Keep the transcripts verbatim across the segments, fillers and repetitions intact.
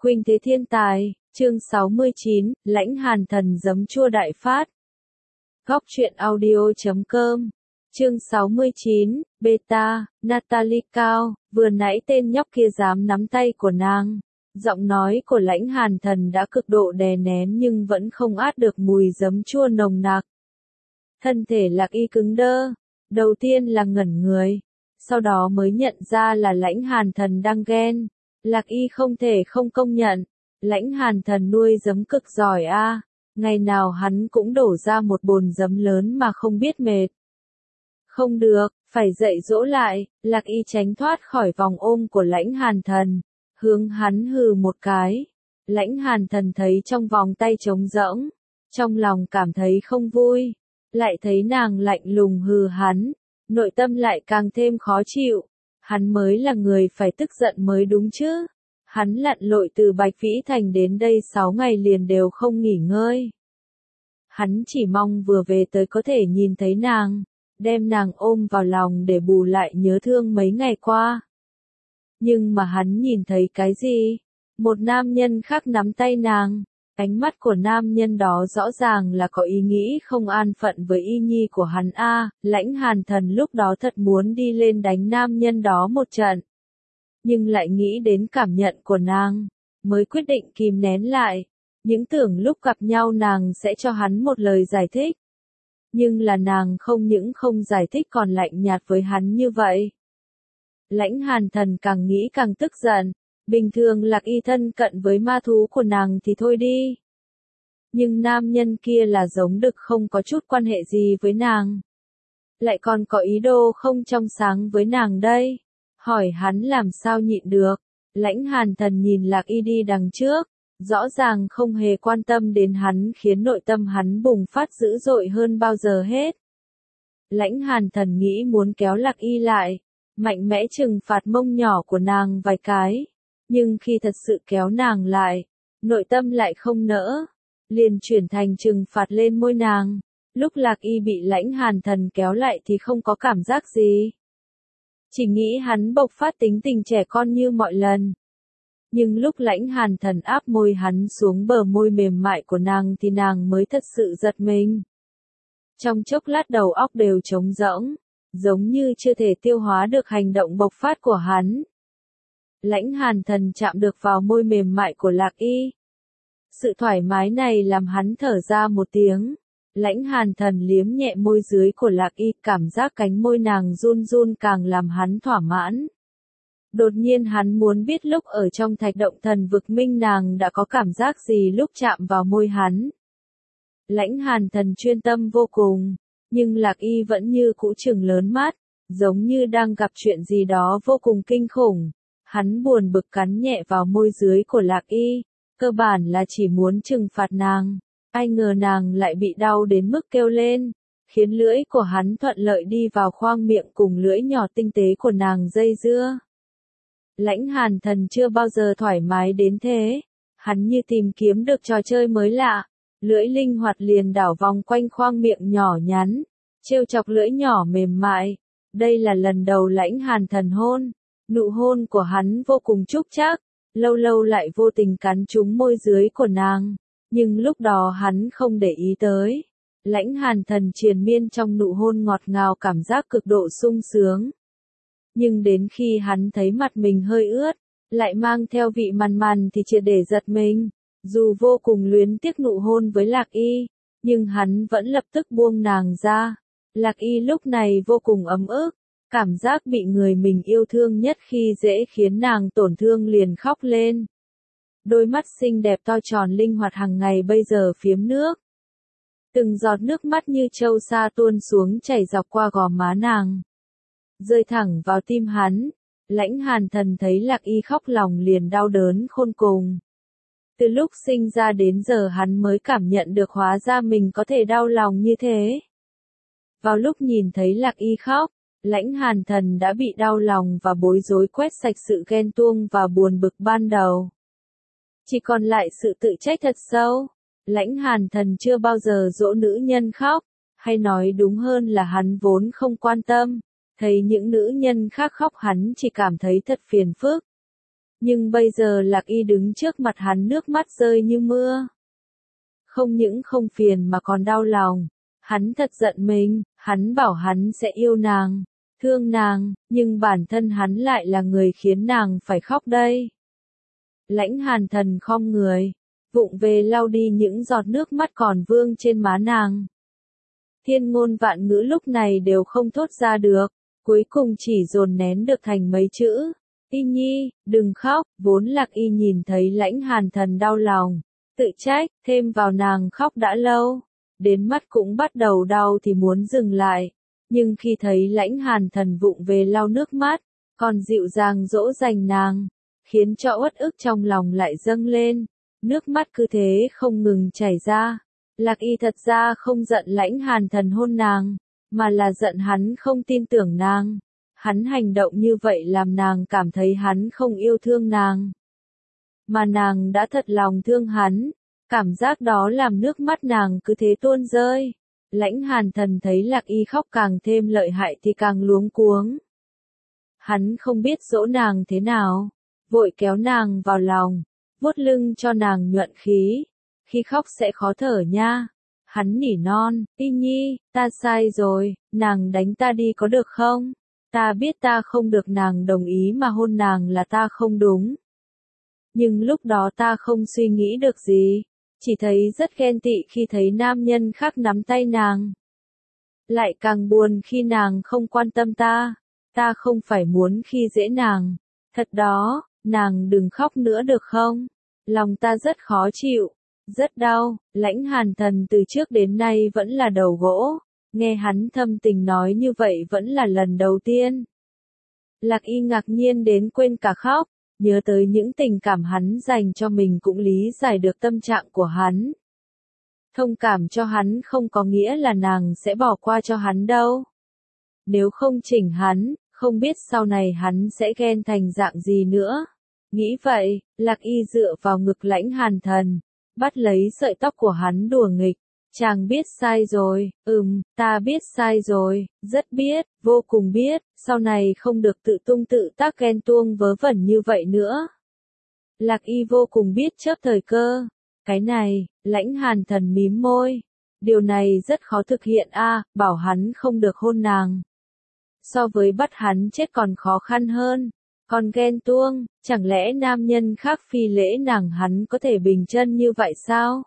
Khuynh thế thiên tài, chương sáu mươi chín, lãnh hàn thần giấm chua đại phát. Góc truyện audio chấm com, chương sáu mươi chín, beta, Natalie Cao, vừa nãy tên nhóc kia dám nắm tay của nàng. Giọng nói của lãnh hàn thần đã cực độ đè nén nhưng vẫn không át được mùi giấm chua nồng nặc. Thân thể Lạc Y cứng đơ, đầu tiên là ngẩn người, sau đó mới nhận ra là lãnh hàn thần đang ghen. Lạc Y không thể không công nhận, lãnh hàn thần nuôi giấm cực giỏi a, ngày nào hắn cũng đổ ra một bồn giấm lớn mà không biết mệt. Không được, phải dạy dỗ lại, Lạc Y tránh thoát khỏi vòng ôm của lãnh hàn thần, hướng hắn hừ một cái. Lãnh hàn thần thấy trong vòng tay trống rỗng, trong lòng cảm thấy không vui, lại thấy nàng lạnh lùng hừ hắn, nội tâm lại càng thêm khó chịu. Hắn mới là người phải tức giận mới đúng chứ. Hắn lặn lội từ Bạch Vĩ Thành đến đây sáu ngày liền đều không nghỉ ngơi. Hắn chỉ mong vừa về tới có thể nhìn thấy nàng, đem nàng ôm vào lòng để bù lại nhớ thương mấy ngày qua. Nhưng mà hắn nhìn thấy cái gì? Một nam nhân khác nắm tay nàng. Ánh mắt của nam nhân đó rõ ràng là có ý nghĩ không an phận với y nhi của hắn a. Lãnh hàn thần lúc đó thật muốn đi lên đánh nam nhân đó một trận. Nhưng lại nghĩ đến cảm nhận của nàng, mới quyết định kìm nén lại. Những tưởng lúc gặp nhau nàng sẽ cho hắn một lời giải thích. Nhưng là nàng không những không giải thích còn lạnh nhạt với hắn như vậy. Lãnh hàn thần càng nghĩ càng tức giận. Bình thường Lạc Y thân cận với ma thú của nàng thì thôi đi. Nhưng nam nhân kia là giống đực không có chút quan hệ gì với nàng. Lại còn có ý đồ không trong sáng với nàng đây. Hỏi hắn làm sao nhịn được. Lãnh hàn thần nhìn Lạc Y đi đằng trước. Rõ ràng không hề quan tâm đến hắn khiến nội tâm hắn bùng phát dữ dội hơn bao giờ hết. Lãnh hàn thần nghĩ muốn kéo Lạc Y lại. Mạnh mẽ trừng phạt mông nhỏ của nàng vài cái. Nhưng khi thật sự kéo nàng lại, nội tâm lại không nỡ, liền chuyển thành trừng phạt lên môi nàng. Lúc Lạc Y bị lãnh hàn thần kéo lại thì không có cảm giác gì. Chỉ nghĩ hắn bộc phát tính tình trẻ con như mọi lần. Nhưng lúc lãnh hàn thần áp môi hắn xuống bờ môi mềm mại của nàng thì nàng mới thật sự giật mình. Trong chốc lát đầu óc đều trống rỗng, giống như chưa thể tiêu hóa được hành động bộc phát của hắn. Lãnh hàn thần chạm được vào môi mềm mại của Lạc Y. Sự thoải mái này làm hắn thở ra một tiếng. Lãnh hàn thần liếm nhẹ môi dưới của Lạc Y, cảm giác cánh môi nàng run run càng làm hắn thỏa mãn. Đột nhiên hắn muốn biết lúc ở trong thạch động thần vực minh nàng đã có cảm giác gì lúc chạm vào môi hắn. Lãnh hàn thần chuyên tâm vô cùng, nhưng Lạc Y vẫn như cũ trừng lớn mắt, giống như đang gặp chuyện gì đó vô cùng kinh khủng. Hắn buồn bực cắn nhẹ vào môi dưới của Lạc Y, cơ bản là chỉ muốn trừng phạt nàng. Ai ngờ nàng lại bị đau đến mức kêu lên, khiến lưỡi của hắn thuận lợi đi vào khoang miệng cùng lưỡi nhỏ tinh tế của nàng dây dưa. Lãnh hàn thần chưa bao giờ thoải mái đến thế, hắn như tìm kiếm được trò chơi mới lạ, lưỡi linh hoạt liền đảo vòng quanh khoang miệng nhỏ nhắn, trêu chọc lưỡi nhỏ mềm mại. Đây là lần đầu lãnh hàn thần hôn. Nụ hôn của hắn vô cùng trúc trác, lâu lâu lại vô tình cắn trúng môi dưới của nàng, nhưng lúc đó hắn không để ý tới. Lãnh hàn thần triền miên trong nụ hôn ngọt ngào cảm giác cực độ sung sướng. Nhưng đến khi hắn thấy mặt mình hơi ướt, lại mang theo vị mằn mằn thì triệt để giật mình. Dù vô cùng luyến tiếc nụ hôn với Lạc Y, nhưng hắn vẫn lập tức buông nàng ra. Lạc Y lúc này vô cùng ấm ức. Cảm giác bị người mình yêu thương nhất khi dễ khiến nàng tổn thương liền khóc lên. Đôi mắt xinh đẹp to tròn linh hoạt hàng ngày bây giờ phiếm nước. Từng giọt nước mắt như châu sa tuôn xuống chảy dọc qua gò má nàng. Rơi thẳng vào tim hắn. Lãnh hàn thần thấy Lạc Y khóc lòng liền đau đớn khôn cùng. Từ lúc sinh ra đến giờ hắn mới cảm nhận được hóa ra mình có thể đau lòng như thế. Vào lúc nhìn thấy Lạc Y khóc, lãnh hàn thần đã bị đau lòng và bối rối quét sạch sự ghen tuông và buồn bực ban đầu. Chỉ còn lại sự tự trách thật sâu. Lãnh hàn thần chưa bao giờ dỗ nữ nhân khóc, hay nói đúng hơn là hắn vốn không quan tâm. Thấy những nữ nhân khác khóc hắn chỉ cảm thấy thật phiền phức. Nhưng bây giờ Lạc Y đứng trước mặt hắn nước mắt rơi như mưa. Không những không phiền mà còn đau lòng. Hắn thật giận mình, hắn bảo hắn sẽ yêu nàng, thương nàng, nhưng bản thân hắn lại là người khiến nàng phải khóc đây. Lãnh Hàn Thần khom người, vụng về lau đi những giọt nước mắt còn vương trên má nàng. Thiên ngôn vạn ngữ lúc này đều không thốt ra được, cuối cùng chỉ dồn nén được thành mấy chữ. Y Nhi, đừng khóc, vốn Lạc Y nhìn thấy Lãnh Hàn Thần đau lòng, tự trách, thêm vào nàng khóc đã lâu, đến mắt cũng bắt đầu đau thì muốn dừng lại, nhưng khi thấy Lãnh Hàn Thần vụng về lau nước mắt, còn dịu dàng dỗ dành nàng, khiến cho uất ức trong lòng lại dâng lên, nước mắt cứ thế không ngừng chảy ra. Lạc Y thật ra không giận Lãnh Hàn Thần hôn nàng, mà là giận hắn không tin tưởng nàng. Hắn hành động như vậy làm nàng cảm thấy hắn không yêu thương nàng. Mà nàng đã thật lòng thương hắn, cảm giác đó làm nước mắt nàng cứ thế tuôn rơi. Lãnh Hàn Thần thấy Lạc Y khóc càng thêm lợi hại thì càng luống cuống. Hắn không biết dỗ nàng thế nào, vội kéo nàng vào lòng, vuốt lưng cho nàng nhuận khí. Khi khóc sẽ khó thở nha. Hắn nỉ non, Y Nhi, ta sai rồi, nàng đánh ta đi có được không? Ta biết ta không được nàng đồng ý mà hôn nàng là ta không đúng. Nhưng lúc đó ta không suy nghĩ được gì, chỉ thấy rất ghen tị khi thấy nam nhân khác nắm tay nàng. Lại càng buồn khi nàng không quan tâm ta, ta không phải muốn khi dễ nàng. Thật đó, nàng đừng khóc nữa được không? Lòng ta rất khó chịu, rất đau. Lãnh Hàn Thần từ trước đến nay vẫn là đầu gỗ. Nghe hắn thâm tình nói như vậy vẫn là lần đầu tiên. Lạc Y ngạc nhiên đến quên cả khóc, nhớ tới những tình cảm hắn dành cho mình cũng lý giải được tâm trạng của hắn. Thông cảm cho hắn không có nghĩa là nàng sẽ bỏ qua cho hắn đâu. Nếu không chỉnh hắn, không biết sau này hắn sẽ ghen thành dạng gì nữa. Nghĩ vậy, Lạc Y dựa vào ngực Lãnh Hàn Thần, bắt lấy sợi tóc của hắn đùa nghịch. Chàng biết sai rồi, ừm, ta biết sai rồi, rất biết, vô cùng biết, sau này không được tự tung tự tác ghen tuông vớ vẩn như vậy nữa. Lạc Y vô cùng biết chớp thời cơ. Cái này, Lãnh Hàn Thần mím môi. Điều này rất khó thực hiện a, bảo hắn không được hôn nàng. So với bắt hắn chết còn khó khăn hơn. Còn ghen tuông, chẳng lẽ nam nhân khác phi lễ nàng hắn có thể bình chân như vậy sao?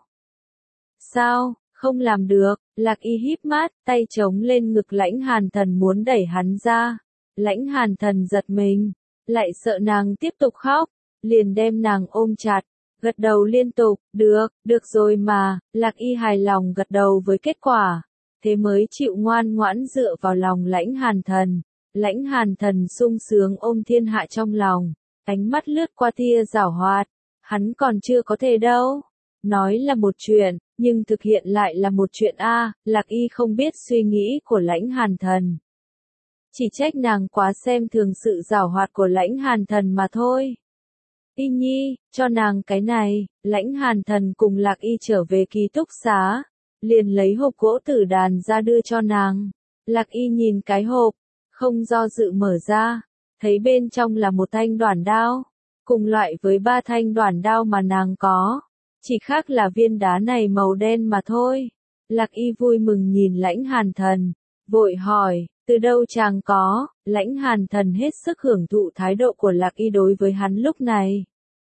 Sao? Không làm được. Lạc Y híp mắt, tay chống lên ngực Lãnh Hàn Thần muốn đẩy hắn ra. Lãnh Hàn Thần giật mình, lại sợ nàng tiếp tục khóc, liền đem nàng ôm chặt, gật đầu liên tục, được, được rồi mà. Lạc Y hài lòng gật đầu với kết quả, thế mới chịu ngoan ngoãn dựa vào lòng Lãnh Hàn Thần. Lãnh Hàn Thần sung sướng ôm thiên hạ trong lòng, ánh mắt lướt qua tia giảo hoạt, hắn còn chưa có thể đâu. Nói là một chuyện, nhưng thực hiện lại là một chuyện a. Lạc Y không biết suy nghĩ của Lãnh Hàn Thần, chỉ trách nàng quá xem thường sự giảo hoạt của Lãnh Hàn Thần mà thôi. Y Nhi, cho nàng cái này. Lãnh Hàn Thần cùng Lạc Y trở về ký túc xá, liền lấy hộp gỗ tử đàn ra đưa cho nàng. Lạc Y nhìn cái hộp, không do dự mở ra, thấy bên trong là một thanh đoản đao, cùng loại với ba thanh đoản đao mà nàng có. Chỉ khác là viên đá này màu đen mà thôi. Lạc Y vui mừng nhìn Lãnh Hàn Thần, vội hỏi, từ đâu chàng có? Lãnh Hàn Thần hết sức hưởng thụ thái độ của Lạc Y đối với hắn lúc này.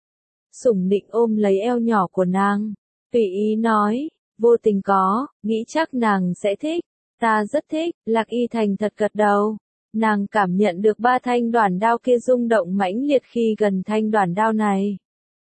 Sủng nịnh ôm lấy eo nhỏ của nàng, tùy ý nói, vô tình có, nghĩ chắc nàng sẽ thích, ta rất thích. Lạc Y thành thật gật đầu, nàng cảm nhận được ba thanh đoản đao kia rung động mãnh liệt khi gần thanh đoản đao này.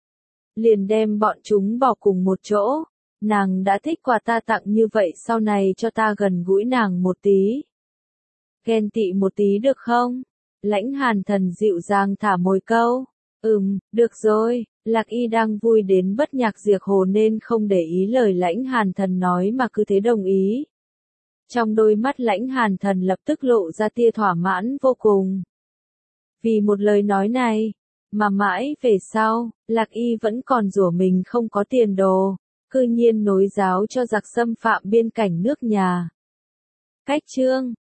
Liền đem bọn chúng bỏ cùng một chỗ. Nàng đã thích quà ta tặng như vậy, sau này cho ta gần gũi nàng một tí. Ghen tị một tí được không? Lãnh Hàn Thần dịu dàng thả mồi câu. Ừm, được rồi. Lạc Y đang vui đến bất nhạc diệt hồ nên không để ý lời Lãnh Hàn Thần nói mà cứ thế đồng ý. Trong đôi mắt Lãnh Hàn Thần lập tức lộ ra tia thỏa mãn vô cùng. Vì một lời nói này, mà mãi về sau, Lạc Y vẫn còn rủa mình không có tiền đồ, cư nhiên nối giáo cho giặc xâm phạm biên cảnh nước nhà. Cách chương